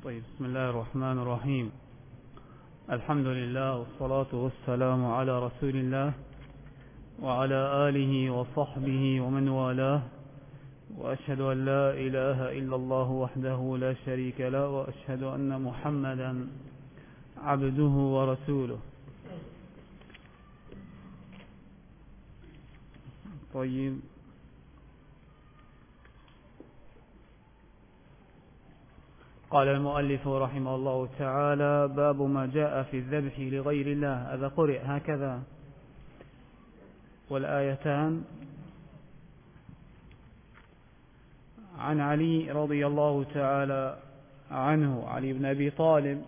طيب، بسم الله الرحمن الرحيم. الحمد لله والصلاة والسلام على رسول الله وعلى آله وصحبه ومن والاه، وأشهد أن لا إله إلا الله وحده لا شريك له، وأشهد أن محمدا عبده ورسوله. طيب، قال المؤلف رحمه الله تعالى: باب ما جاء في الذبح لغير الله. هذا قرئ هكذا، والآيتان عن علي رضي الله تعالى عنه، علي بن أبي طالب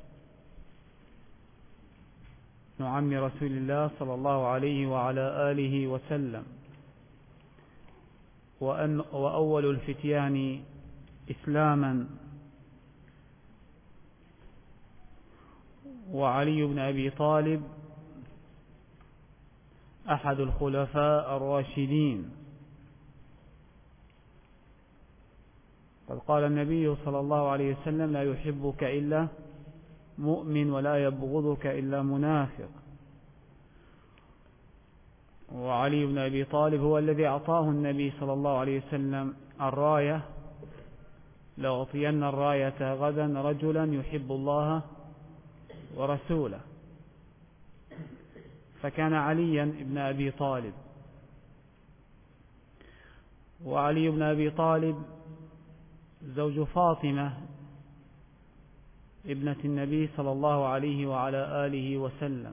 ابن عم رسول الله صلى الله عليه وعلى آله وسلم، وأول الفتيان إسلاما، وعلي بن أبي طالب أحد الخلفاء الراشدين. قد قال النبي صلى الله عليه وسلم: لا يحبك إلا مؤمن ولا يبغضك إلا منافق. وعلي بن أبي طالب هو الذي أعطاه النبي صلى الله عليه وسلم الراية: لأعطين الراية غدا رجلا يحب الله ورسوله. فكان عليا ابن أبي طالب. وعلي بن أبي طالب زوج فاطمة ابنة النبي صلى الله عليه وعلى آله وسلم،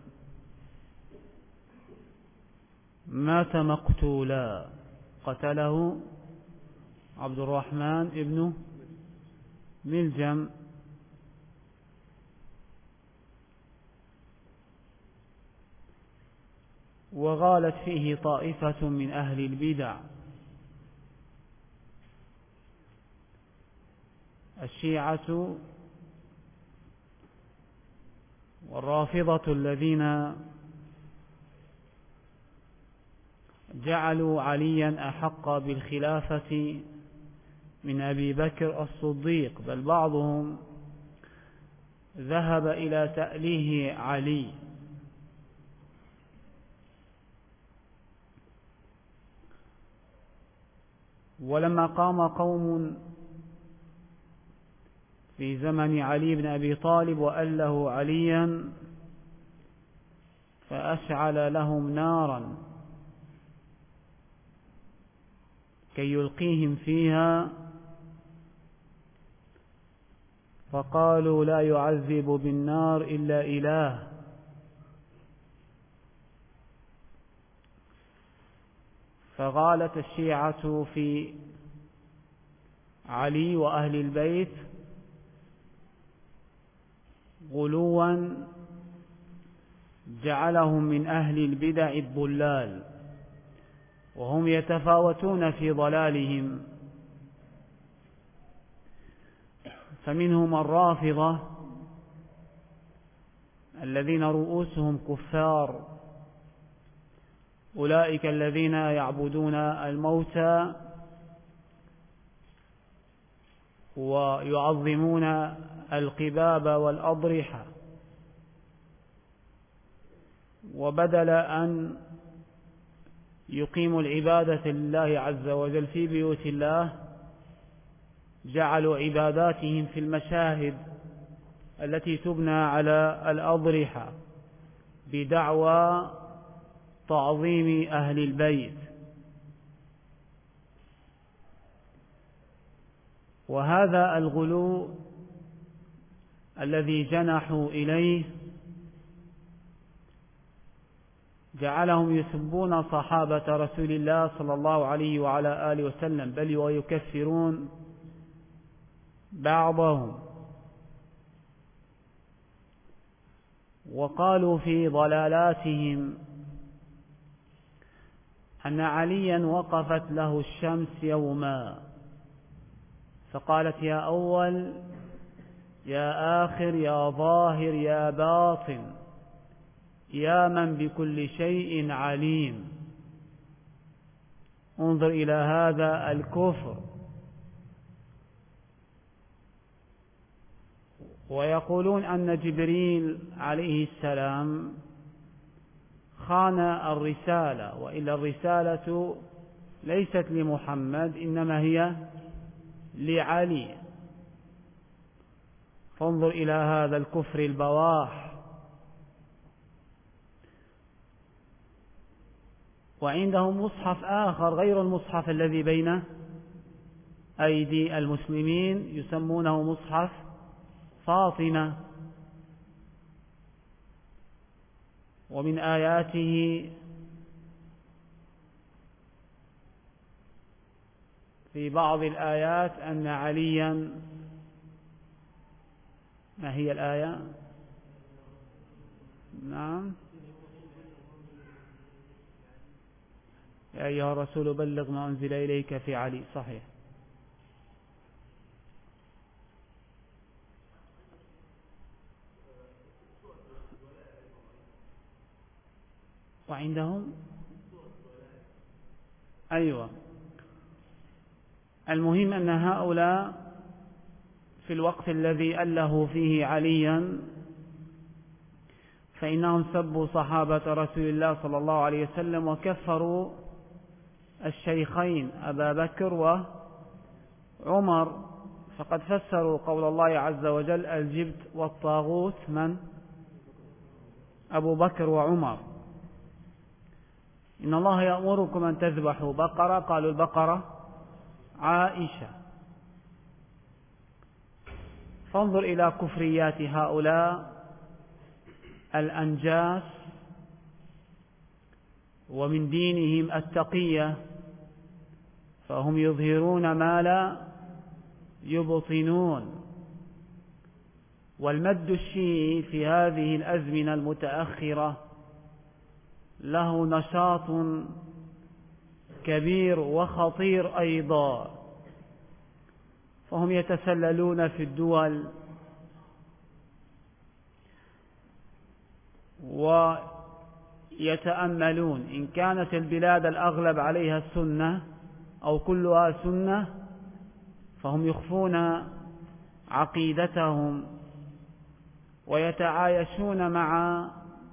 مات مقتولا، قتله عبد الرحمن ابن ملجم. وغالت فيه طائفة من أهل البدع، الشيعة والرافضة، الذين جعلوا عليا أحق بالخلافة من أبي بكر الصديق، بل بعضهم ذهب إلى تأليه علي. ولما قام قوم في زمن علي بن أبي طالب وأله عليا، فأشعل لهم نارا كي يلقيهم فيها، فقالوا: لا يعذب بالنار إلا إله. فغالت الشيعة في علي وأهل البيت غلوا جعلهم من أهل البدع الضلال، وهم يتفاوتون في ضلالهم. فمنهم الرافضة الذين رؤوسهم كفار، أولئك الذين يعبدون الموتى ويعظمون القباب والأضرحة، وبدل أن يقيموا العبادة لله عز وجل في بيوت الله، جعلوا عباداتهم في المشاهد التي تبنى على الأضرحة بدعوى تعظيم أهل البيت. وهذا الغلو الذي جنحوا إليه جعلهم يسبون صحابة رسول الله صلى الله عليه وعلى آله وسلم، بل ويكفرون بعضهم. وقالوا في ضلالاتهم أن عليا وقفت له الشمس يوما فقالت: يا أول يا آخر يا ظاهر يا باطن يا من بكل شيء عليم. انظر إلى هذا الكفر. ويقولون أن جبريل عليه السلام خان الرسالة، وإلا الرسالة ليست لمحمد إنما هي لعلي. فانظر إلى هذا الكفر البواح. وعندهم مصحف آخر غير المصحف الذي بين أيدي المسلمين، يسمونه مصحف فاطمة. ومن آياته في بعض الآيات أن عليا، ما هي الآية؟ نعم، يا أيها الرسول بلغ ما أنزل إليك في علي، صحيح. وعندهم أيوة. المهم أن هؤلاء في الوقت الذي أله فيه عليا فإنهم سبوا صحابة رسول الله صلى الله عليه وسلم وكفروا الشيخين أبا بكر وعمر. فقد فسروا قول الله عز وجل الجبت والطاغوت من؟ أبو بكر وعمر. إن الله يأمركم أن تذبحوا بقرة، قالوا البقرة عائشة. فانظر إلى كفريات هؤلاء الأنجاس، ومن دينهم التقية، فهم يظهرون ما لا يبطنون. والمد الشيعي في هذه الأزمنة المتأخرة له نشاط كبير وخطير أيضا، فهم يتسللون في الدول ويتأملون. إن كانت البلاد الأغلب عليها السنة أو كلها سنة فهم يخفون عقيدتهم ويتعايشون مع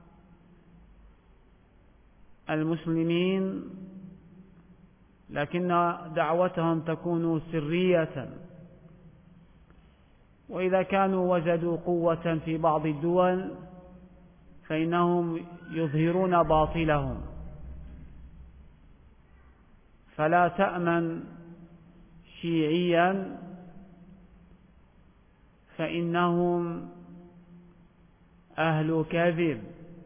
المسلمين، لكن دعوتهم تكون سرية. وإذا كانوا وجدوا قوة في بعض الدول فإنهم يظهرون باطلهم. فلا تأمن شيعيا، فإنهم أهل كذب.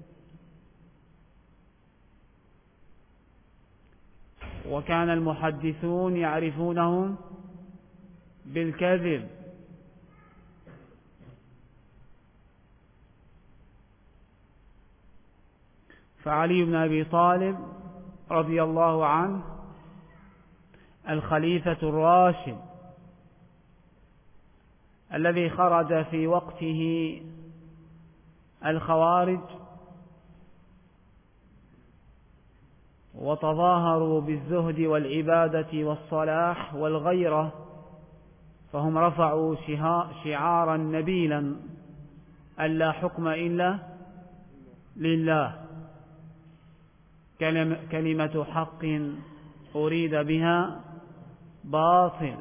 وكان المحدثون يعرفونهم بالكذب. فعلي بن أبي طالب رضي الله عنه الخليفة الراشد الذي خرج في وقته الخوارج وتظاهروا بالزهد والعبادة والصلاح والغيرة، فهم رفعوا شعارا نبيلا: ألا حكم إلا لله، كلمة حق أريد بها باطل.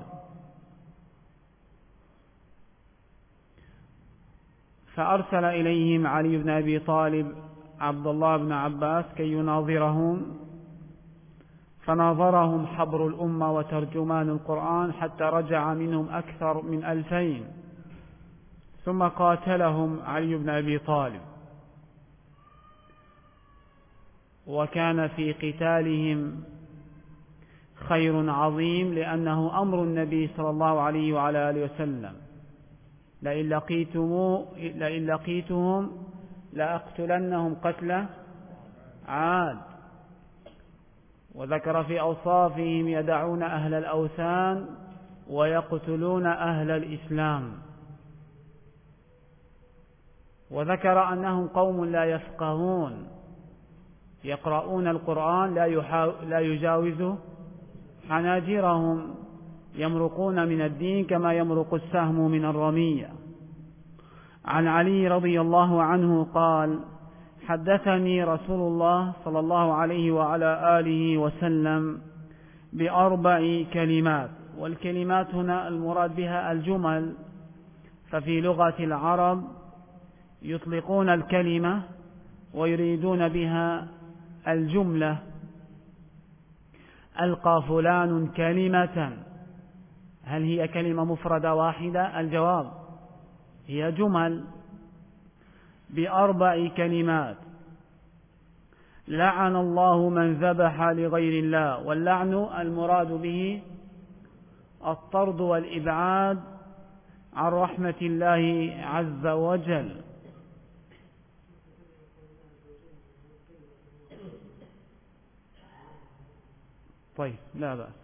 فأرسل إليهم علي بن أبي طالب عبد الله بن عباس كي يناظرهم، فناظرهم حبر الأمة وترجمان القرآن حتى رجع منهم أكثر من 2000، ثم قاتلهم علي بن أبي طالب. وكان في قتالهم خير عظيم، لأنه أمر النبي صلى الله عليه وعلى آله وسلم: لئن لقيتهم لأقتلنهم قتل عاد. وذكر في أوصافهم: يدعون أهل الأوثان ويقتلون أهل الإسلام. وذكر أنهم قوم لا يفقهون، يقرؤون القرآن لا يجاوز حناجرهم، يمرقون من الدين كما يمرق السهم من الرمية. عن علي رضي الله عنه قال: حدثني رسول الله صلى الله عليه وعلى آله وسلم بأربع كلمات. والكلمات هنا المراد بها الجمل، ففي لغة العرب يطلقون الكلمة ويريدون بها الجملة. ألقى فلان كلمة، هل هي كلمة مفردة واحدة؟ الجواب هي جمل. بأربع كلمات: لعن الله من ذبح لغير الله. واللعن المراد به الطرد والإبعاد عن رحمة الله عز وجل. طيب، لا بأس.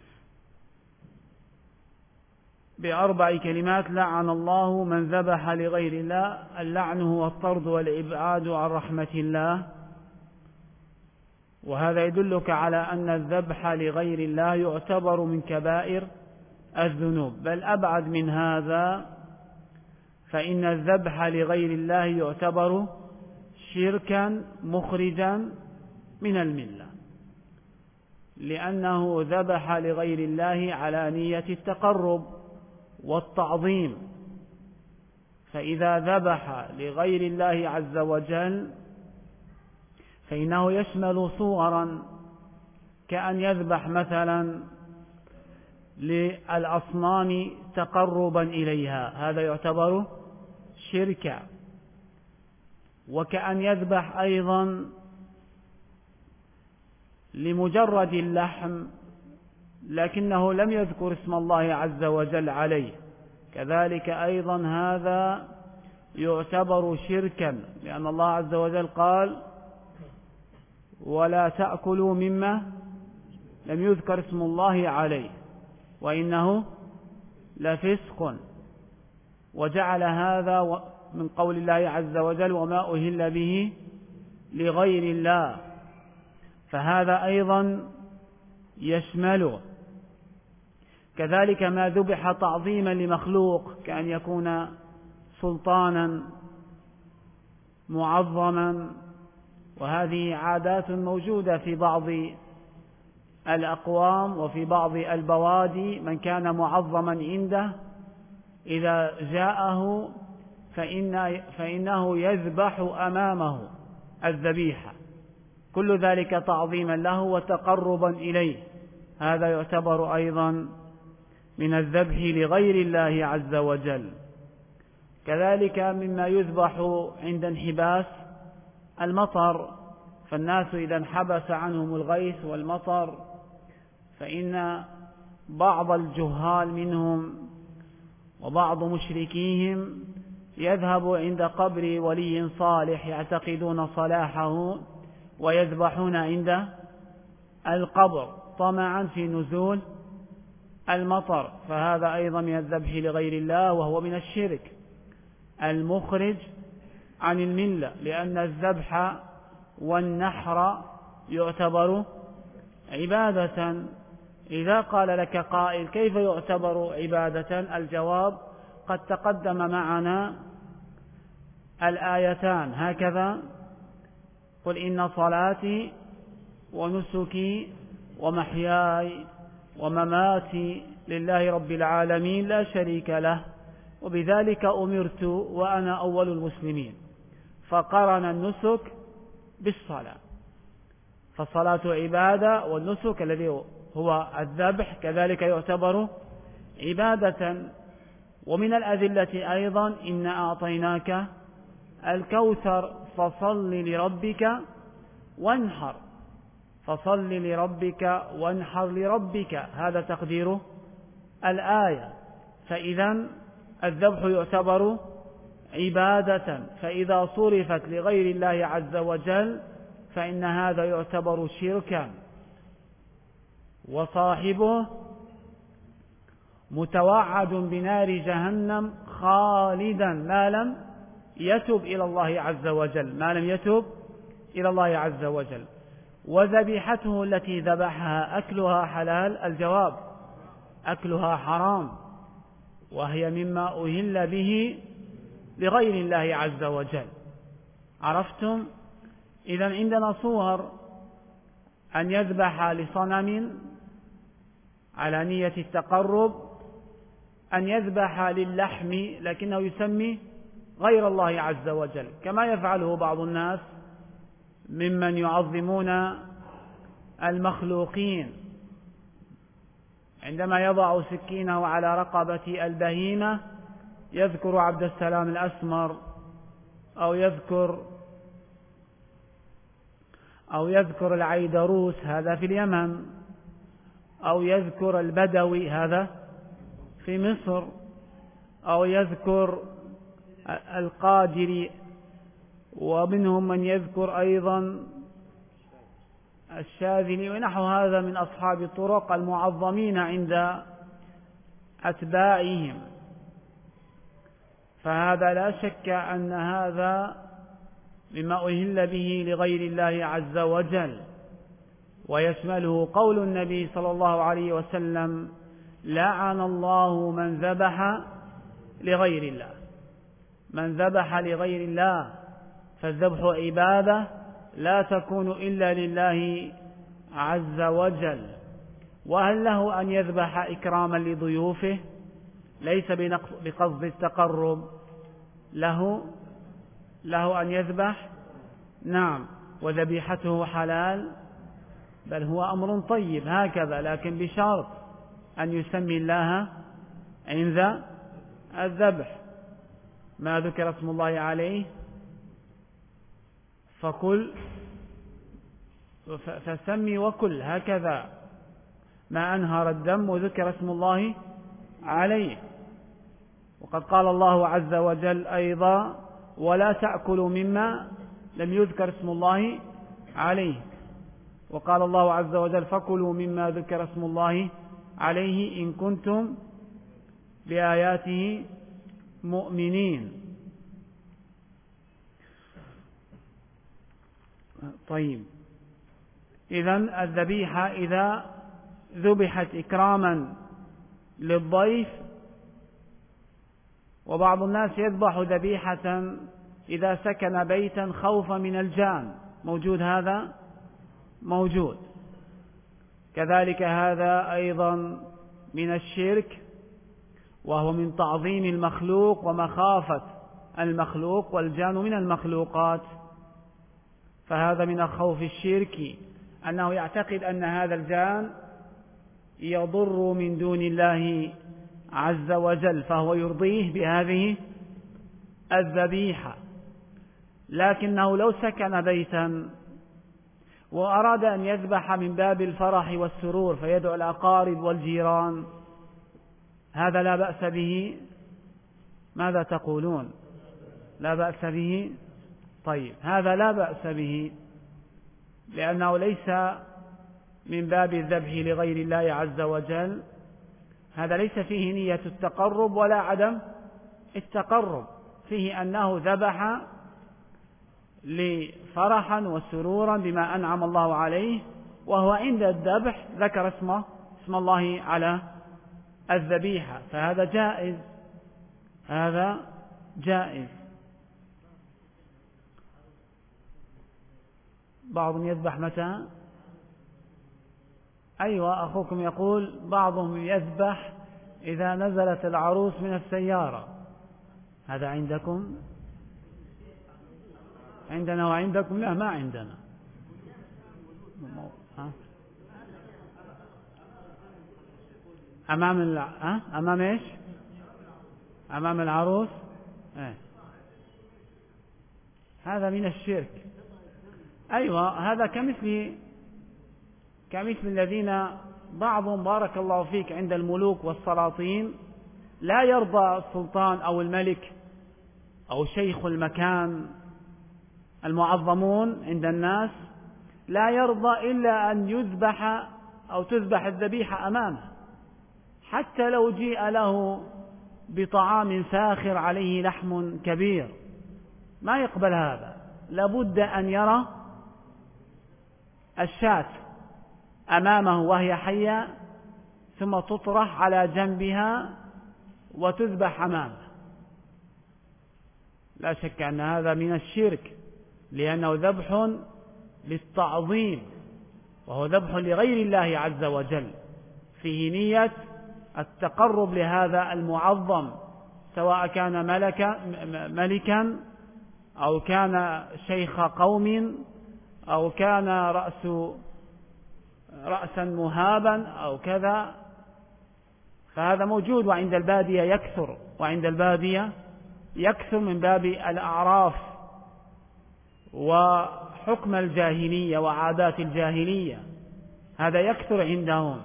بأربع كلمات: لعن الله من ذبح لغير الله. اللعن هو الطرد والإبعاد عن رحمة الله، وهذا يدلك على أن الذبح لغير الله يعتبر من كبائر الذنوب، بل أبعد من هذا، فإن الذبح لغير الله يعتبر شركا مخرجا من الملة، لأنه ذبح لغير الله على نية التقرب والتعظيم. فإذا ذبح لغير الله عز وجل فإنه يشمل صورا، كأن يذبح مثلا للأصنام تقربا إليها، هذا يعتبر شركا. وكأن يذبح أيضا لمجرد اللحم لكنه لم يذكر اسم الله عز وجل عليه، كذلك أيضا هذا يعتبر شركا، لأن الله عز وجل قال: ولا تأكلوا مما لم يذكر اسم الله عليه وإنه لفسق. وجعل هذا من قول الله عز وجل: وما أهل به لغير الله، فهذا أيضا يشمله. كذلك ما ذبح تعظيما لمخلوق، كأن يكون سلطانا معظما، وهذه عادات موجودة في بعض الأقوام وفي بعض البوادي. من كان معظما عنده إذا جاءه فإنه يذبح أمامه الذبيحة، كل ذلك تعظيما له وتقربا إليه، هذا يعتبر أيضا من الذبح لغير الله عز وجل. كذلك مما يذبح عند انحباس المطر، فالناس إذا انحبس عنهم الغيث والمطر فإن بعض الجهال منهم وبعض مشركيهم يذهب عند قبر ولي صالح يعتقدون صلاحه ويذبحون عند القبر طمعا في نزول المطر، فهذا أيضا من الذبح لغير الله، وهو من الشرك المخرج عن الملة، لأن الذبح والنحر يعتبر عبادة. إذا قال لك قائل: كيف يعتبر عبادة؟ الجواب: قد تقدم معنا الآيتان هكذا: قل إن صلاتي ونسكي ومحياي ومماتي لله رب العالمين لا شريك له وبذلك أمرت وأنا أول المسلمين. فقرن النسك بالصلاة، فالصلاة عبادة، والنسك الذي هو الذبح كذلك يعتبر عبادة. ومن الأدلة أيضا: إنا أعطيناك الكوثر فصل لربك وانحر، فصل لربك وانحر لربك، هذا تقدير الآية. فإذا الذبح يعتبر عبادة، فإذا صرفت لغير الله عز وجل فإن هذا يعتبر شركا، وصاحبه متوعد بنار جهنم خالدا ما لم يتب إلى الله عز وجل، ما لم يتب إلى الله عز وجل. وذبيحته التي ذبحها أكلها حلال؟ الجواب: أكلها حرام، وهي مما أهل به لغير الله عز وجل. عرفتم؟ إذن عندنا صور: أن يذبح لصنم على نية التقرب، أن يذبح للحم لكنه يسمي غير الله عز وجل، كما يفعله بعض الناس ممن يعظمون المخلوقين، عندما يضع سكينه على رقبة البهيمة يذكر عبد السلام الأسمر، أو يذكر العيدروس، هذا في اليمن، أو يذكر البدوي، هذا في مصر، أو يذكر القادري، ومنهم من يذكر أيضا الشاذلي ونحو هذا من أصحاب الطرق المعظمين عند أتباعهم. فهذا لا شك أن هذا مما أهل به لغير الله عز وجل، ويشمله قول النبي صلى الله عليه وسلم: لعن الله من ذبح لغير الله. من ذبح لغير الله، فالذبح عبادة لا تكون إلا لله عز وجل. وهل له أن يذبح إكراما لضيوفه ليس بقصد التقرب؟ له أن يذبح، نعم، وذبيحته حلال، بل هو أمر طيب هكذا، لكن بشرط أن يسمي الله عند الذبح. ما ذكر اسم الله عليه فكل فسمي وكل، هكذا ما أنهر الدم وذكر اسم الله عليه. وقد قال الله عز وجل أيضا: ولا تأكلوا مما لم يذكر اسم الله عليه. وقال الله عز وجل: فكلوا مما ذكر اسم الله عليه إن كنتم بآياته مؤمنين. طيب، إذن الذبيحة إذا ذبحت إكراما للضيف، وبعض الناس يذبح ذبيحة إذا سكن بيتا خوفا من الجان، موجود هذا؟ موجود. كذلك هذا أيضا من الشرك، وهو من تعظيم المخلوق ومخافة المخلوق، والجان من المخلوقات، فهذا من الخوف الشركي، أنه يعتقد أن هذا الجان يضر من دون الله عز وجل، فهو يرضيه بهذه الذبيحة. لكنه لو سكن بيتا وأراد أن يذبح من باب الفرح والسرور فيدعو الأقارب والجيران، هذا لا بأس به. ماذا تقولون؟ لا بأس به؟ طيب، هذا لا بأس به، لأنه ليس من باب الذبح لغير الله عز وجل، هذا ليس فيه نية التقرب ولا عدم التقرب، فيه أنه ذبح لفرحا وسرورا بما أنعم الله عليه، وهو عند الذبح ذكر اسم الله على الذبيحة، فهذا جائز، هذا جائز. بعضهم يذبح متى؟ أيوة، أخوكم يقول بعضهم يذبح إذا نزلت العروس من السيارة، هذا عندكم؟ عندنا وعندكم؟ لا، ما عندنا. أمام إيش؟ أمام العروس. هذا من الشرك. أيوة، هذا كمثل الذين بعضهم بارك الله فيك عند الملوك والسلاطين لا يرضى السلطان أو الملك أو شيخ المكان المعظمون عند الناس، لا يرضى إلا أن يذبح أو تذبح الذبيحة أمامه، حتى لو جيء له بطعام ساخر عليه لحم كبير ما يقبل هذا، لابد أن يرى الشاة أمامه وهي حية، ثم تطرح على جنبها وتذبح أمامه. لا شك أن هذا من الشرك، لأنه ذبح للتعظيم، وهو ذبح لغير الله عز وجل، فيه نية التقرب لهذا المعظم، سواء كان ملكا أو كان شيخ قوم أو كان رأسا مهابا أو كذا، فهذا موجود. وعند البادية يكثر من باب الأعراف وحكم الجاهلية وعادات الجاهلية، هذا يكثر عندهم.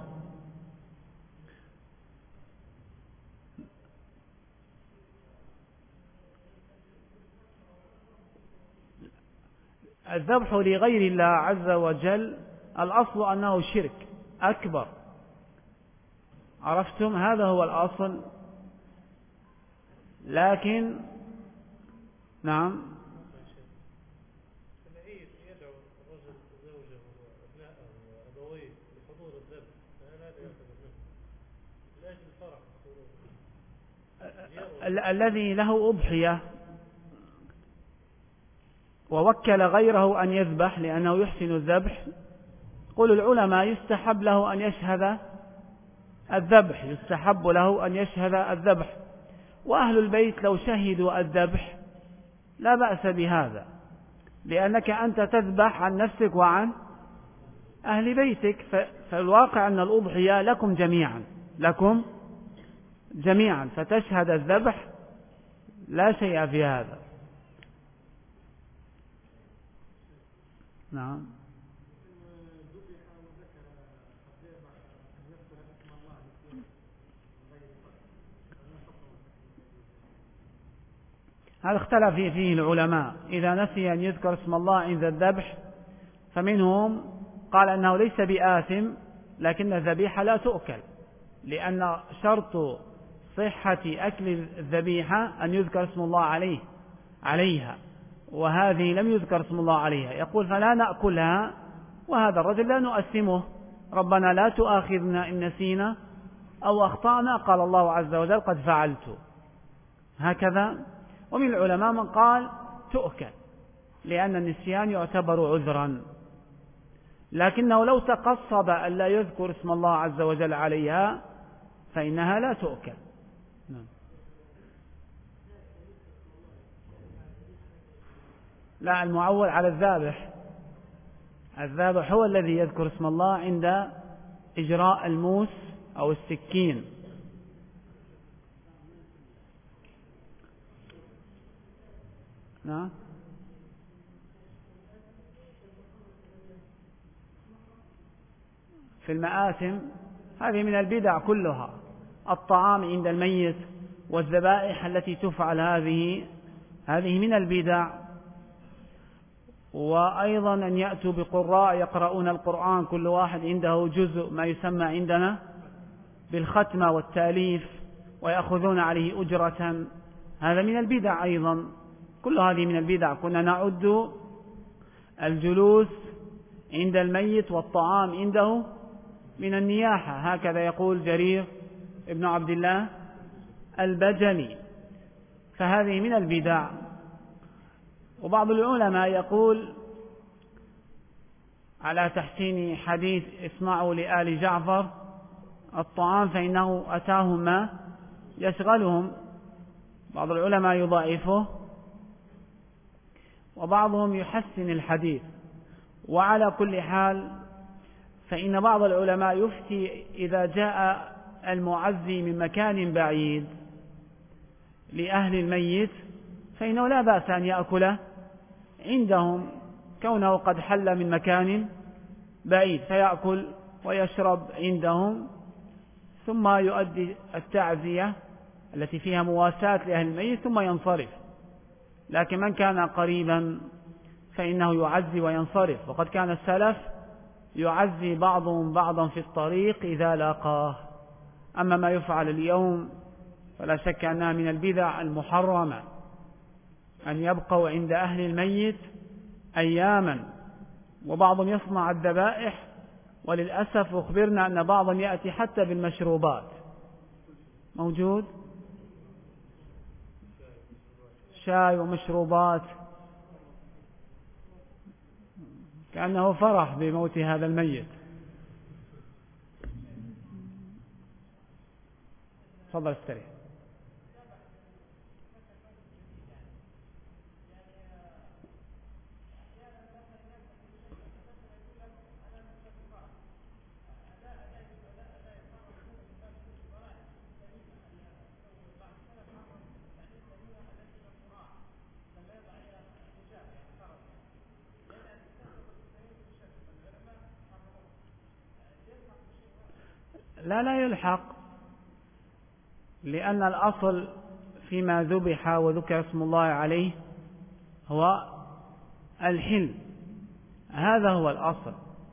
الذبح لغير الله عز وجل الأصل أنه شرك أكبر، عرفتم؟ هذا هو الأصل. لكن نعم، يدعو الرجل زوجه وأبناءه وأبويه لحضور الذبح، فهذا يأخذ منه لأجل الفرح. الذي له أضحية ووكل غيره أن يذبح لأنه يحسن الذبح، قل العلماء يستحب له أن يشهد الذبح، وأهل البيت لو شهدوا الذبح لا بأس بهذا، لأنك أنت تذبح عن نفسك وعن أهل بيتك، فالواقع أن الأضحية لكم جميعا، فتشهد الذبح لا شيء في هذا. نعم. هذا اختلف فيه العلماء، إذا نسي أن يذكر اسم الله عند الذبح، فمنهم قال أنه ليس بآثم، لكن الذبيحة لا تؤكل، لأن شرط صحة أكل الذبيحة أن يذكر اسم الله عليها، وهذه لم يذكر اسم الله عليها، يقول فلا نأكلها، وهذا الرجل لا نؤثمه، ربنا لا تؤاخذنا إن نسينا أو أخطأنا، قال الله عز وجل قد فعلت هكذا. ومن العلماء من قال تؤكل، لأن النسيان يعتبر عذرا، لكنه لو تقصد أن لا يذكر اسم الله عز وجل عليها فإنها لا تؤكل. لا، المعول على الذابح هو الذي يذكر اسم الله عند إجراء الموس أو السكين. نعم. في المآثم هذه من البدع كلها، الطعام عند الميت والذبائح التي تفعل هذه من البدع. وأيضا أن يأتوا بقراء يقرؤون القرآن، كل واحد عنده جزء ما يسمى عندنا بالختمة والتأليف، ويأخذون عليه أجرة، هذا من البدع أيضا، كل هذه من البدع. كنا نعد الجلوس عند الميت والطعام عنده من النياحة، هكذا يقول جرير ابن عبد الله البجلي، فهذه من البدع. وبعض العلماء يقول على تحسين حديث اسمعوا لآل جعفر الطعام فإنه أتاهم ما يشغلهم، بعض العلماء يضاعفه وبعضهم يحسن الحديث. وعلى كل حال فإن بعض العلماء يفتي إذا جاء المعزي من مكان بعيد لأهل الميت فإنه لا بأس أن يأكل عندهم، كونه قد حل من مكان بعيد، فيأكل ويشرب عندهم، ثم يؤدي التعزية التي فيها مواساة لأهل الميت ثم ينصرف. لكن من كان قريبا فإنه يعزي وينصرف، وقد كان السلف يعزي بعضهم بعضا في الطريق إذا لاقاه. أما ما يفعل اليوم فلا شك أنها من البدع المحرمة، أن يبقوا عند أهل الميت أياما، وبعضهم يصنع الذبائح، وللأسف أخبرنا أن بعضهم يأتي حتى بالمشروبات، موجود شاي ومشروبات، كأنه فرح بموت هذا الميت. تفضل استريح. لا يلحق، لأن الأصل فيما ذبح وذكر اسم الله عليه هو الحل، هذا هو الأصل.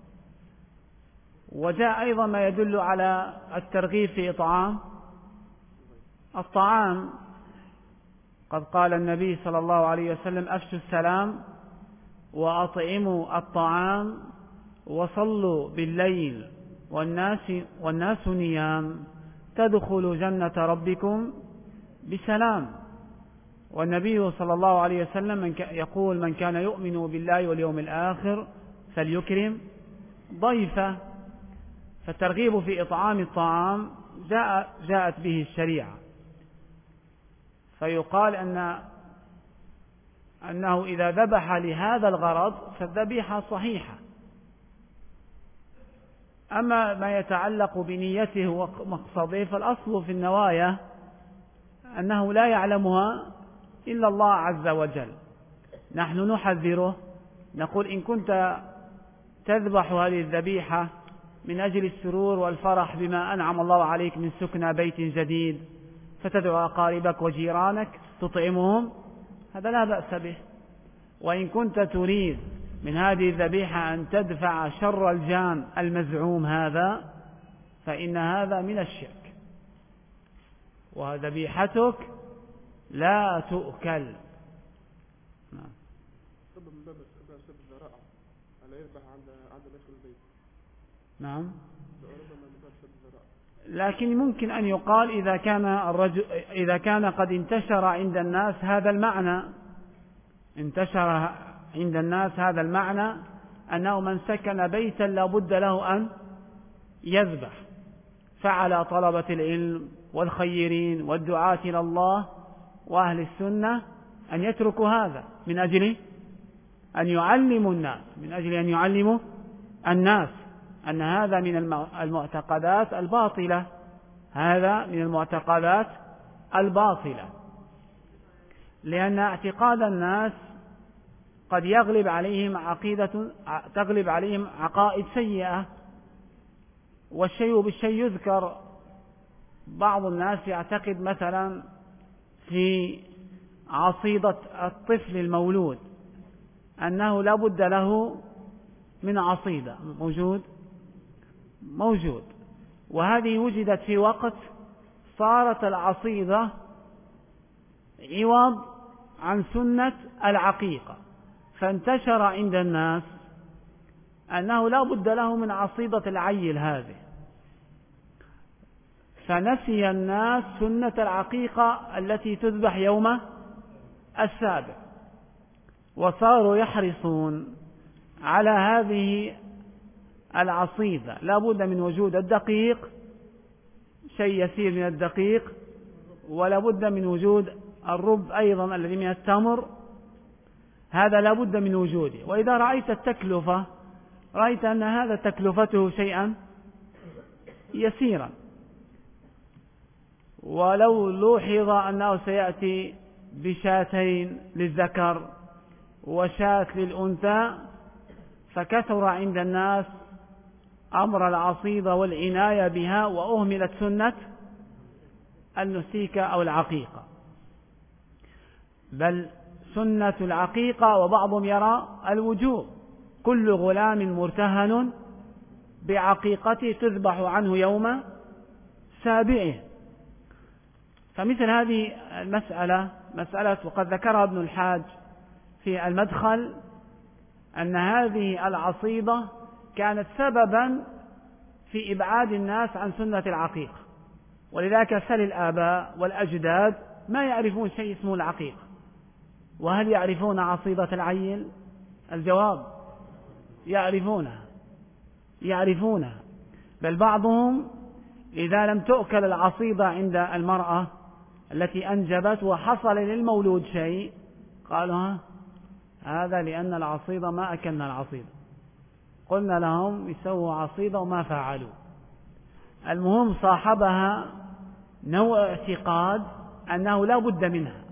وجاء أيضا ما يدل على الترغيب في إطعام الطعام. قد قال النبي صلى الله عليه وسلم: أفشوا السلام وأطعموا الطعام وصلوا بالليل والناس نيام تدخلوا جنة ربكم بسلام. والنبي صلى الله عليه وسلم يقول: من كان يؤمن بالله واليوم الآخر فليكرم ضيفه. فالترغيب في إطعام الطعام جاءت به الشريعة، فيقال أنه إذا ذبح لهذا الغرض فالذبيحة صحيحة. أما ما يتعلق بنيته ومقصده فالأصل في النوايا أنه لا يعلمها إلا الله عز وجل. نحن نحذره، نقول: إن كنت تذبح هذه الذبيحة من أجل السرور والفرح بما أنعم الله عليك من سكن بيت جديد، فتدعو أقاربك وجيرانك تطعمهم، هذا لا بأس به. وإن كنت تريد من هذه الذبيحة أن تدفع شر الجان المزعوم هذا، فإن هذا من الشرك، وذبيحتك لا تؤكل. من باب سب الذرائع ألا يذبح عند داخل البيت؟ نعم، لكن ممكن أن يقال إذا كان قد انتشر عند الناس هذا المعنى، أنه من سكن بيتا لا بد له أن يذبح، فعلى طلبة العلم والخيرين والدعاة إلى الله وأهل السنة أن يتركوا هذا من أجل أن يعلموا الناس أن هذا من المعتقدات الباطلة، لأن اعتقاد الناس قد تغلب عليهم عقائد سيئة، والشيء بالشيء يذكر. بعض الناس يعتقد مثلا في عصيدة الطفل المولود أنه لا بد له من عصيدة، موجود، وهذه وجدت في وقت صارت العصيدة عوض عن سنة العقيقة، فانتشر عند الناس أنه لا بد له من عصيدة العيل هذه، فنسي الناس سنة العقيقة التي تذبح يوم السابع، وصاروا يحرصون على هذه العصيدة. لا بد من وجود الدقيق، شيء يسير من الدقيق، ولا بد من وجود الرب أيضا الذي من التمر، هذا لا بد من وجوده. وإذا رأيت التكلفة رأيت أن هذا تكلفته شيئا يسيرا، ولو لوحظ أنه سيأتي بشاتين للذكر وشاة للأنثى، فكثر عند الناس أمر العصيدة والعناية بها، وأهملت سنة النسيك أو العقيقة، بل سنة العقيقة وبعضهم يرى الوجوب. كل غلام مرتهن بعقيقته تذبح عنه يوم سابعه. فمثل هذه مسألة وقد ذكرها ابن الحاج في المدخل، أن هذه العصيدة كانت سببا في إبعاد الناس عن سنة العقيقة، ولذلك سل الآباء والأجداد ما يعرفون شيء اسمه العقيقة، وهل يعرفون عصيدة العيل؟ الجواب يعرفونها، بل بعضهم إذا لم تؤكل العصيدة عند المرأة التي أنجبت وحصل للمولود شيء قالوا هذا لأن العصيدة ما أكلنا العصيدة. قلنا لهم يسووا عصيدة وما فعلوا. المهم صاحبها نوع اعتقاد أنه لا بد منها.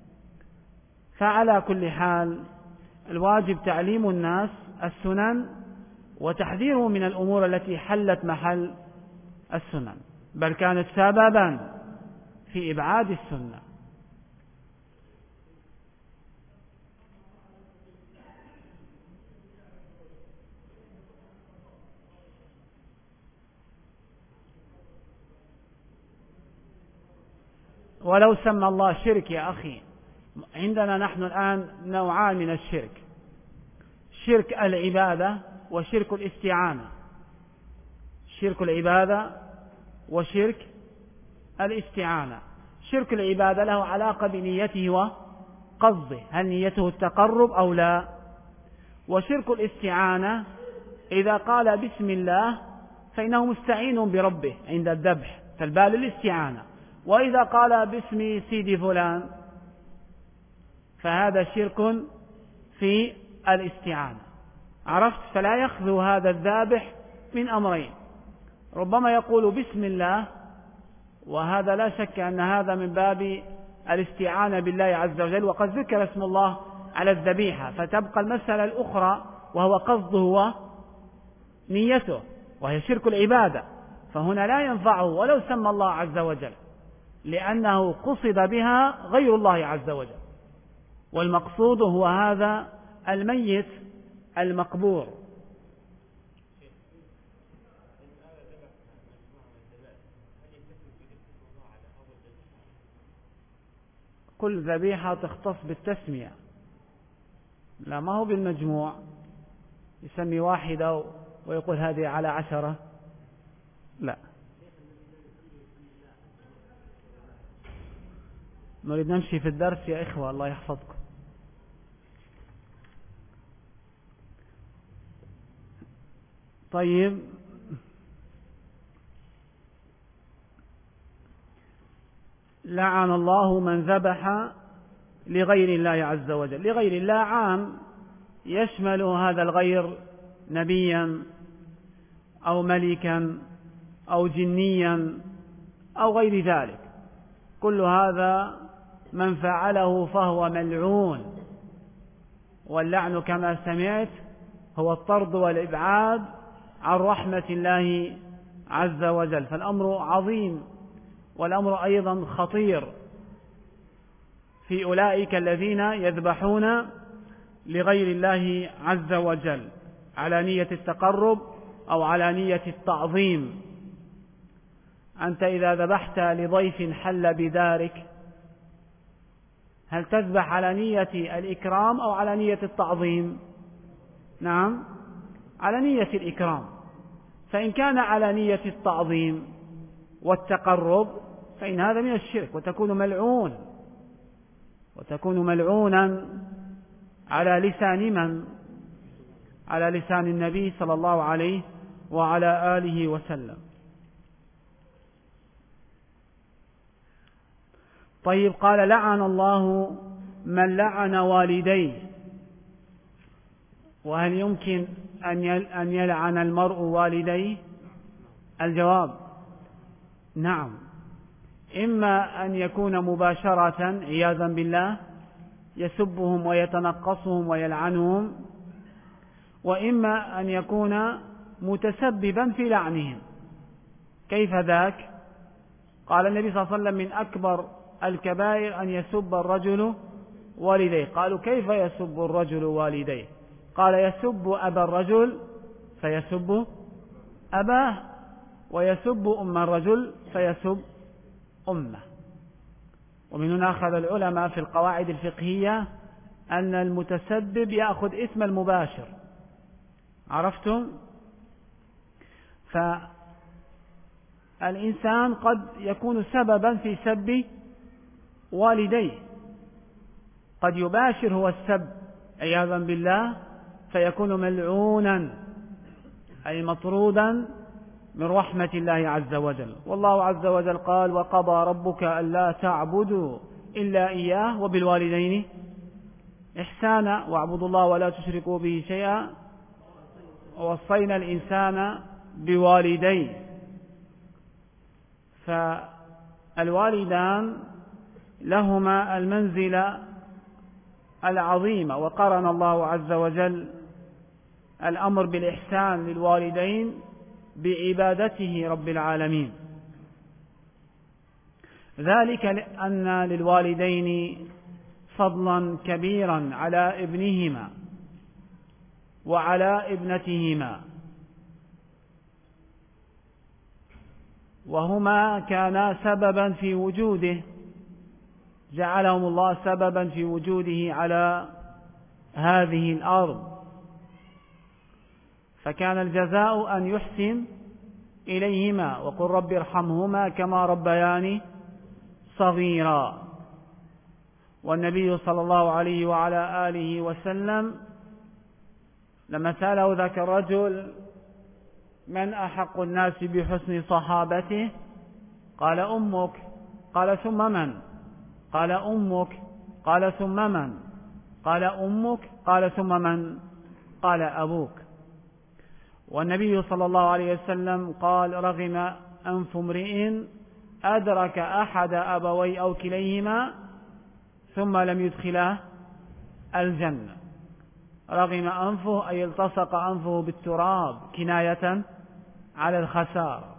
فعلى كل حال الواجب تعليم الناس السنن وتحذيرهم من الأمور التي حلت محل السنن، بل كانت سببا في إبعاد السنة. ولو سمى الله شرك يا أخي، عندنا نحن الآن نوعان من الشرك: شرك العبادة وشرك الاستعانة. شرك العبادة وشرك الاستعانة. شرك العبادة له علاقة بنيته وقصده، هل نيته التقرب أو لا. وشرك الاستعانة إذا قال بسم الله فإنه مستعين بربه عند الذبح، فالبال الاستعانة. وإذا قال باسم سيدي فلان فهذا شرك في الاستعانة. عرفت؟ فلا يخلو هذا الذابح من أمرين: ربما يقول بسم الله، وهذا لا شك أن هذا من باب الاستعانة بالله عز وجل، وقد ذكر اسم الله على الذبيحة، فتبقى المسألة الأخرى وهو قصده ونيته، وهي شرك العبادة، فهنا لا ينفعه ولو سمى الله عز وجل، لأنه قصد بها غير الله عز وجل، والمقصود هو هذا الميت المقبور. كل ذبيحة تختص بالتسمية، لا ما هو بالمجموع، يسمي واحدة ويقول هذه على 10، لا. نريد نمشي في الدرس يا إخوة، الله يحفظكم. طيب، لعن الله من ذبح لغير الله عز وجل. لغير الله عام، يشمل هذا الغير نبيا أو ملكا أو جنيا أو غير ذلك، كل هذا من فعله فهو ملعون. واللعن كما سمعت هو الطرد والإبعاد عن رحمة الله عز وجل، فالأمر عظيم، والأمر أيضا خطير في أولئك الذين يذبحون لغير الله عز وجل على نية التقرب أو على نية التعظيم. أنت إذا ذبحت لضيف حل بدارك هل تذبح على نية الإكرام أو على نية التعظيم؟ نعم، على نية الإكرام. فإن كان على نية التعظيم والتقرب فإن هذا من الشرك، وتكون ملعونا على لسان من؟ على لسان النبي صلى الله عليه وعلى آله وسلم. طيب، قال لعن الله من لعن والديه. وهل يمكن أن يلعن المرء والديه؟ الجواب نعم، إما أن يكون مباشرة عياذا بالله يسبهم ويتنقصهم ويلعنهم، وإما أن يكون متسببا في لعنهم. كيف ذاك؟ قال النبي صلى الله عليه وسلم: من أكبر الكبائر أن يسب الرجل والديه. قالوا: كيف يسب الرجل والديه؟ قال: يسب أبا الرجل فيسب أباه، ويسب أم الرجل فيسب أمه. ومن هنا أخذ العلماء في القواعد الفقهية أن المتسبب يأخذ اسم المباشر. عرفتم؟ فالإنسان قد يكون سببا في سب والديه، قد يباشر هو السب عياذا بالله فيكون ملعونا أي مطرودا من رحمة الله عز وجل. والله عز وجل قال: وقضى ربك ألا تعبدوا إلا إياه وبالوالدين إحسانا واعبدوا الله ولا تشركوا به شيئا ووصينا الإنسان بوالديه. فالوالدان لهما المنزلة العظيمة، وقرن الله عز وجل الأمر بالإحسان للوالدين بعبادته رب العالمين، ذلك لأن للوالدين فضلا كبيرا على ابنهما وعلى ابنتهما، وهما كانا سببا في وجوده، جعلهم الله سببا في وجوده على هذه الأرض، فكان الجزاء أن يحسن إليهما وقل رب ارحمهما كما ربياني صغيرا. والنبي صلى الله عليه وعلى آله وسلم لما سأله ذاك الرجل: من أحق الناس بحسن صحابته؟ قال: أمك. قال: ثم من؟ قال: أمك. قال: ثم من؟ قال: أمك. قال: ثم من؟ قال: أبوك. والنبي صلى الله عليه وسلم قال: رغم أنف امرئ أدرك أحد أبوي أو كليهما ثم لم يدخله الجنة. رغم أنفه أي التصق أنفه بالتراب كناية على الخسارة.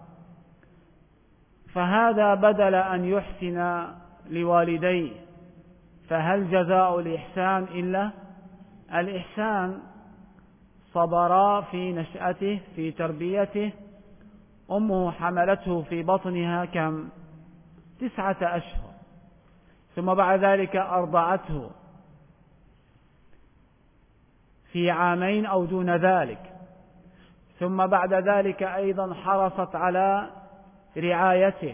فهذا بدل أن يحسن لوالديه، فهل جزاء الإحسان إلا الإحسان؟ صبرا في نشأته في تربيته، أمه حملته في بطنها كم؟ 9 أشهر، ثم بعد ذلك أرضعته في 2 عام أو دون ذلك، ثم بعد ذلك أيضا حرصت على رعايته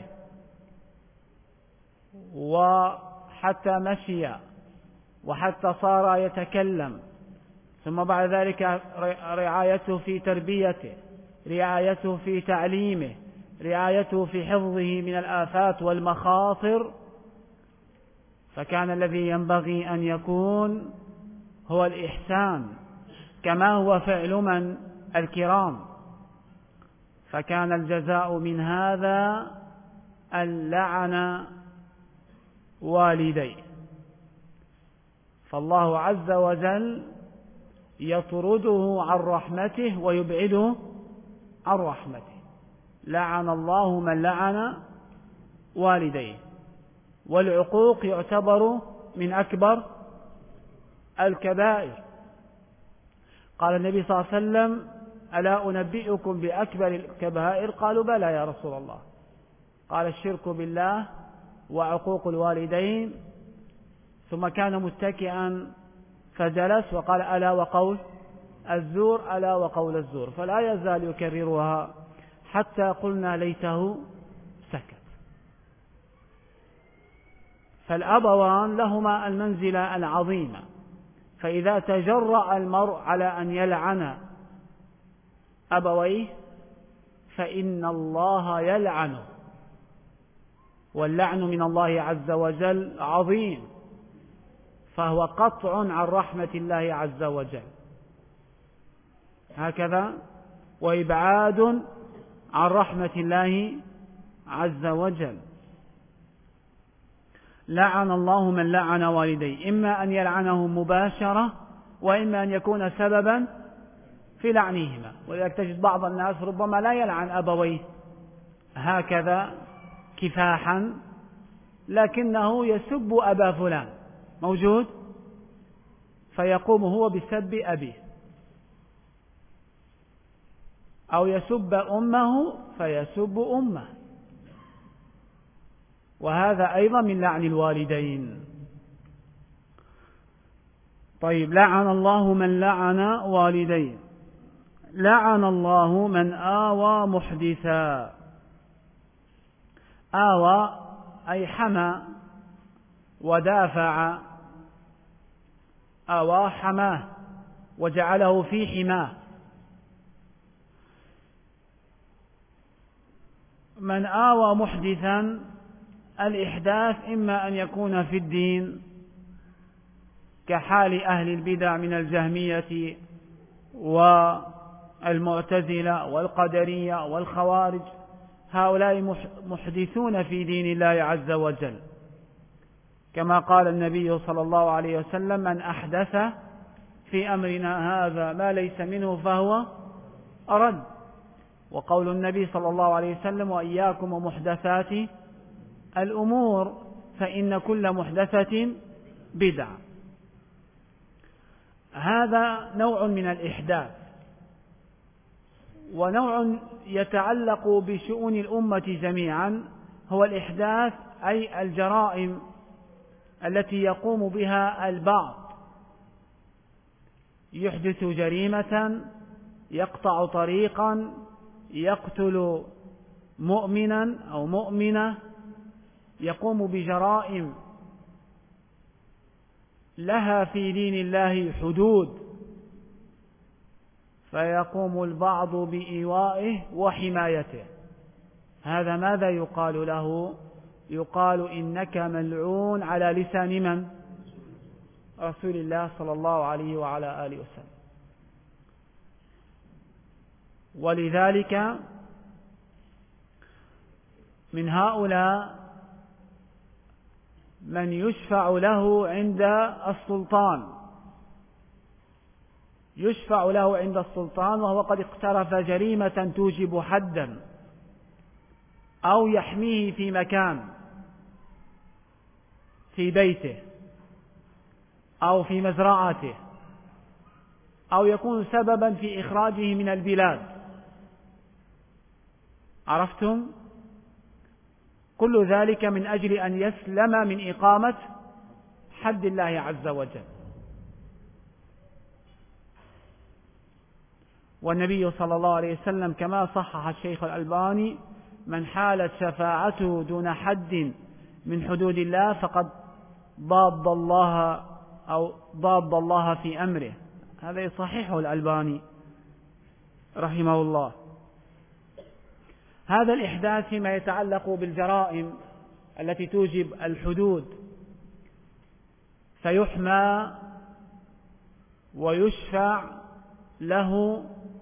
وحتى مشي وحتى صار يتكلم، ثم بعد ذلك رعايته في تربيته، رعايته في تعليمه، رعايته في حفظه من الآفات والمخاطر. فكان الذي ينبغي أن يكون هو الإحسان، كما هو فعل من؟ الكرام. فكان الجزاء من هذا أن لعن والديه، فالله عز وجل يطرده عن رحمته ويبعده عن رحمته. لعن الله من لعن والديه. والعقوق يعتبر من أكبر الكبائر. قال النبي صلى الله عليه وسلم: ألا أنبئكم بأكبر الكبائر؟ قالوا: بلى يا رسول الله. قال: الشرك بالله وعقوق الوالدين. ثم كان متكئا فجلس وقال: ألا وقول الزور، ألا وقول الزور، فلا يزال يكررها حتى قلنا ليته سكت. فالأبوان لهما المنزلة العظيمة، فإذا تجرأ المرء على أن يلعن أبويه فإن الله يلعنه، واللعن من الله عز وجل عظيم، فهو قطع عن رحمة الله عز وجل، هكذا، وإبعاد عن رحمة الله عز وجل. لعن الله من لعن والديه، إما أن يلعنه مباشرة وإما أن يكون سببا في لعنهما. ولذلك تجد بعض الناس ربما لا يلعن أبويه هكذا كفاحا، لكنه يسب أبا فلان، موجود، فيقوم هو بسب أبيه، أو يسب أمه فيسب أمه، وهذا أيضا من لعن الوالدين. طيب، لعن الله من لعن والديه. لعن الله من آوى محدثا. آوى أي حمى ودافع آوى حماه وجعله في حماه. من آوى محدثا، الإحداث إما أن يكون في الدين كحال أهل البدع من الجهمية والمعتزلة والقدرية والخوارج، هؤلاء محدثون في دين الله عز وجل، كما قال النبي صلى الله عليه وسلم: من أحدث في أمرنا هذا ما ليس منه فهو أرد. وقول النبي صلى الله عليه وسلم: وإياكم ومحدثات الأمور فإن كل محدثة بدعة. هذا نوع من الإحداث، ونوع يتعلق بشؤون الأمة جميعا هو الإحداث، أي الجرائم التي يقوم بها البعض، يحدث جريمة، يقطع طريقا، يقتل مؤمنا أو مؤمنة، يقوم بجرائم لها في دين الله حدود، فيقوم البعض بإيوائه وحمايته. هذا ماذا يقال له؟ يقال: إنك ملعون على لسان من؟ رسول الله صلى الله عليه وعلى آله وسلم. ولذلك من هؤلاء من يشفع له عند السلطان، يشفع له عند السلطان وهو قد اقترف جريمة توجب حدا، أو يحميه في مكان في بيته أو في مزرعته، أو يكون سببا في إخراجه من البلاد. عرفتم؟ كل ذلك من أجل أن يسلم من إقامة حد الله عز وجل. والنبي صلى الله عليه وسلم كما صحح الشيخ الألباني: من حالت شفاعته دون حد من حدود الله فقد ضاد الله في أمره. هذا يصححه الألباني رحمه الله. هذا الإحداث فيما يتعلق بالجرائم التي توجب الحدود، فيحمى ويشفع له.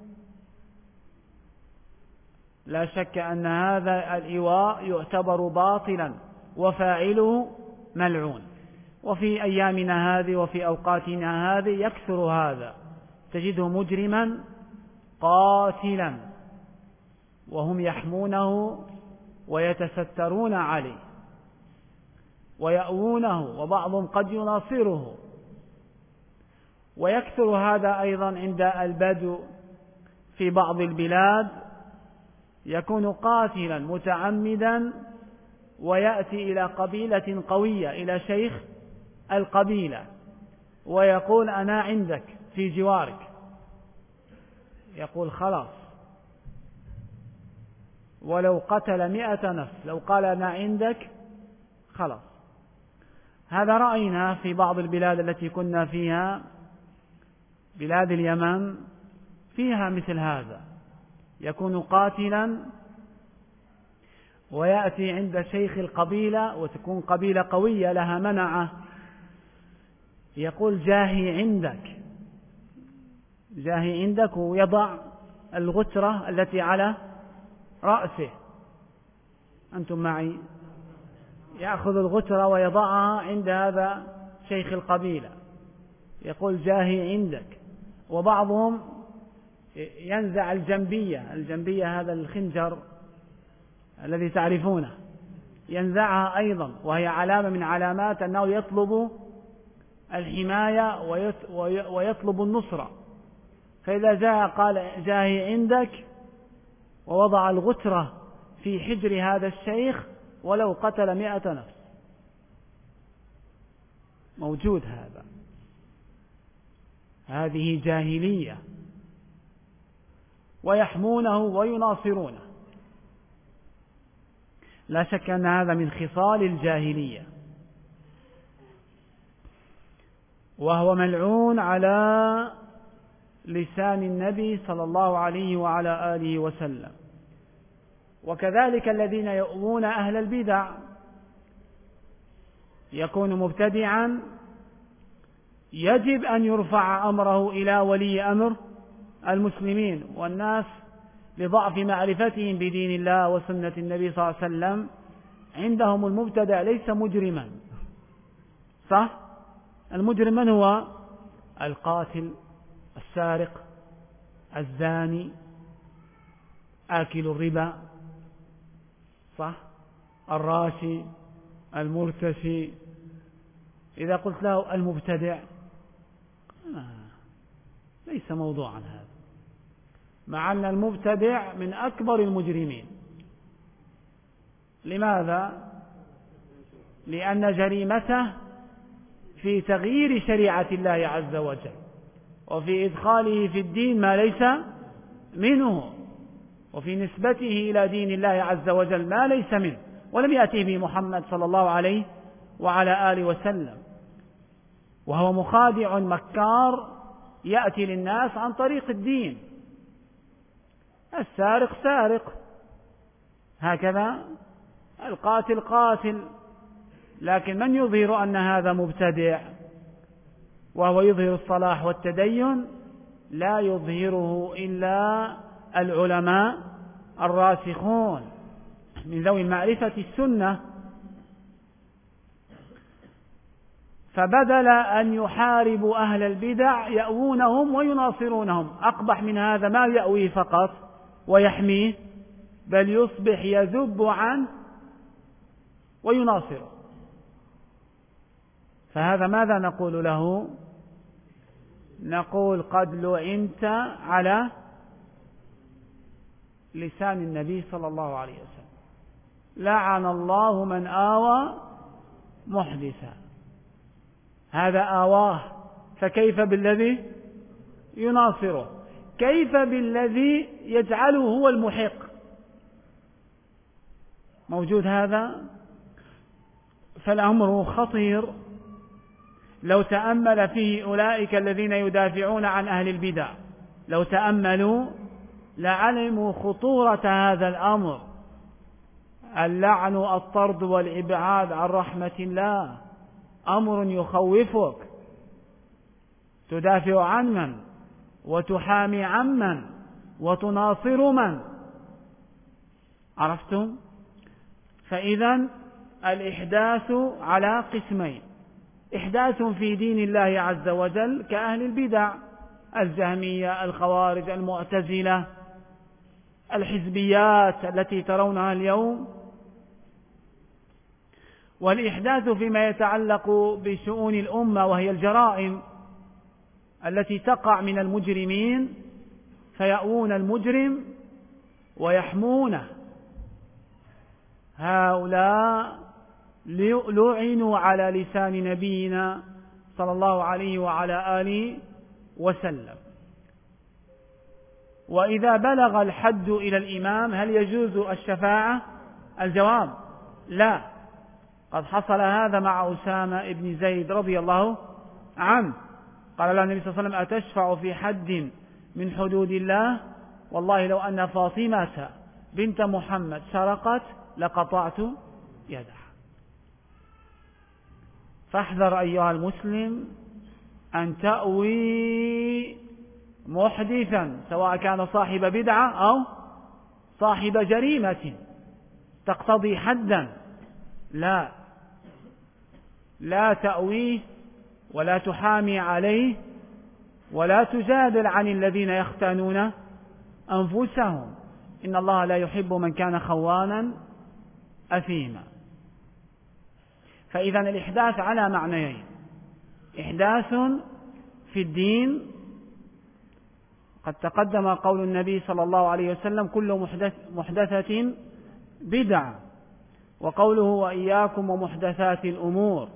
لا شك أن هذا الإيواء يعتبر باطلا وفاعله ملعون. وفي أيامنا هذه وفي أوقاتنا هذه يكثر هذا، تجده مجرما قاتلا وهم يحمونه ويتسترون عليه ويأوونه، وبعضهم قد يناصره. ويكثر هذا أيضا عند البدو في بعض البلاد، يكون قاتلا متعمدا ويأتي إلى قبيلة قوية، إلى شيخ القبيلة، ويقول: أنا عندك في جوارك. يقول: خلاص، ولو قتل 100 نفس، لو قال أنا عندك خلاص. هذا رأينا في بعض البلاد التي كنا فيها، بلاد اليمن، فيها مثل هذا، يكون قاتلا ويأتي عند شيخ القبيلة، وتكون قبيلة قوية لها منعة، يقول: جاهي عندك، جاهي عندك، ويضع الغترة التي على رأسه. أنتم معي؟ يأخذ الغترة ويضعها عند هذا شيخ القبيلة، يقول: جاهي عندك. وبعضهم ينزع الجنبية، هذا الخنجر الذي تعرفونه، ينزعها أيضا، وهي علامة من علامات أنه يطلب الحماية ويطلب النصرة. فإذا جاء قال: جاهي عندك، ووضع الغترة في حجر هذا الشيخ ولو قتل 100 نفس. موجود هذا، هذه جاهلية، ويحمونه ويناصرونه. لا شك أن هذا من خصال الجاهلية. وهو ملعون على لسان النبي صلى الله عليه وعلى آله وسلم. وكذلك الذين يؤذون أهل البدع، يكون مبتدعا يجب أن يرفع أمره إلى ولي أمر المسلمين، والناس لضعف معرفتهم بدين الله وسنة النبي صلى الله عليه وسلم عندهم المبتدع ليس مجرما، صح؟ المجرم من هو؟ القاتل، السارق، الزاني، آكل الربا، صح؟ الراشي، المرتشي. إذا قلت له المبتدع ليس موضوعا هذا، مع أن المبتدع من أكبر المجرمين. لماذا؟ لأن جريمته في تغيير شريعة الله عز وجل، وفي إدخاله في الدين ما ليس منه، وفي نسبته إلى دين الله عز وجل ما ليس منه، ولم يأتي به محمد صلى الله عليه وعلى آله وسلم. وهو مخادع مكار يأتي للناس عن طريق الدين. السارق سارق هكذا، القاتل قاتل، لكن من يظهر أن هذا مبتدع وهو يظهر الصلاح والتدين؟ لا يظهره إلا العلماء الراسخون من ذوي معرفة السنة. فبدل أن يحاربوا أهل البدع يأوونهم ويناصرونهم. أقبح من هذا ما يأويه فقط ويحميه، بل يصبح يذب عنه ويناصره. فهذا ماذا نقول له؟ نقول قد لعنت على لسان النبي صلى الله عليه وسلم. لعن الله من آوى محدثا. هذا آواه، فكيف بالذي يناصره؟ كيف بالذي يجعله هو المحق؟ موجود هذا؟ فالأمر خطير. لو تأمل فيه أولئك الذين يدافعون عن أهل البدع، لو تأملوا لعلموا خطورة هذا الأمر. اللعن، الطرد والإبعاد عن رحمة الله أمر يخوفك. تدافع عن من؟ وتحامي عن من؟ وتناصر من؟ عرفتم؟ فإذا الإحداث على قسمين: إحداث في دين الله عز وجل كأهل البدع، الجهمية، الخوارج، المعتزلة، الحزبيات التي ترونها اليوم، والإحداث فيما يتعلق بشؤون الأمة وهي الجرائم التي تقع من المجرمين، فيأوون المجرم ويحمونه. هؤلاء لعنوا على لسان نبينا صلى الله عليه وعلى آله وسلم. وإذا بلغ الحد إلى الإمام هل يجوز الشفاعة؟ الجواب لا. قد حصل هذا مع أسامة بن زيد رضي الله عنه. قال له النبي صلى الله عليه وسلم: أتشفع في حد من حدود الله؟ والله لو أن فاطمة بنت محمد سرقت لقطعت يدها. فاحذر أيها المسلم أن تأوي محدثا، سواء كان صاحب بدعة أو صاحب جريمة تقتضي حدا. لا تأويه ولا تحامي عليه ولا تجادل عن الذين يختانون أنفسهم. إن الله لا يحب من كان خوانا أثيما. فإذا الإحداث على معنيين: إحداث في الدين، قد تقدم قول النبي صلى الله عليه وسلم: كل محدثة بدعة، وقوله: وإياكم ومحدثات الأمور.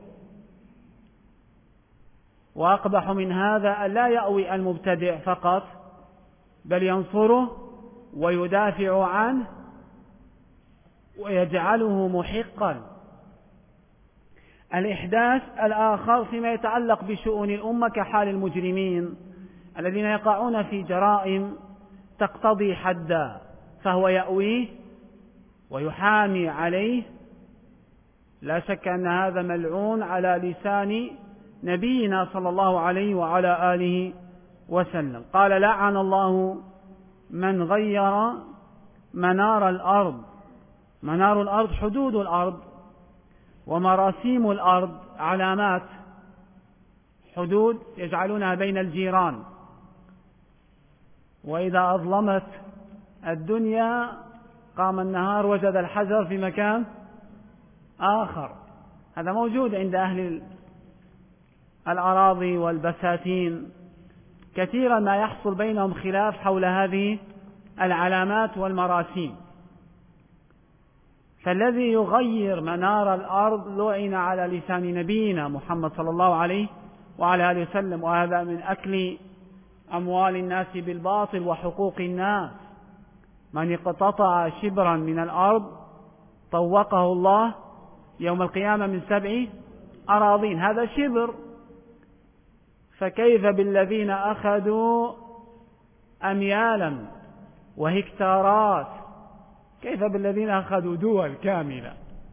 وأقبح من هذا أن لا يأوي المبتدع فقط، بل ينصره ويدافع عنه ويجعله محقا. الإحداث الآخر فيما يتعلق بشؤون الأمة كحال المجرمين الذين يقعون في جرائم تقتضي حدا، فهو يأويه ويحامي عليه. لا شك أن هذا ملعون على لسان نبينا صلى الله عليه وعلى آله وسلم. قال: لعن الله من غير منار الأرض. منار الأرض حدود الأرض، ومراسيم الأرض علامات، حدود يجعلونها بين الجيران. وإذا أظلمت الدنيا قام النهار وجد الحجر في مكان آخر. هذا موجود عند أهل الأراضي والبساتين، كثيرا ما يحصل بينهم خلاف حول هذه العلامات والمراسيم. فالذي يغير منار الأرض لعن على لسان نبينا محمد صلى الله عليه وعلى آله وسلم، وهذا من أكل أموال الناس بالباطل وحقوق الناس. من اقتطع شبرا من الأرض طوقه الله يوم القيامة من 7 أراضين. هذا شبر، فكيف بالذين أخذوا أميالا وهكتارات؟ كيف بالذين أخذوا دول كاملة؟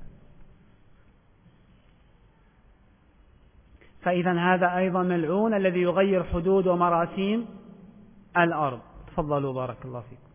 فإذا هذا أيضا ملعون الذي يغير حدود ومراسيم الأرض. تفضلوا بارك الله فيكم.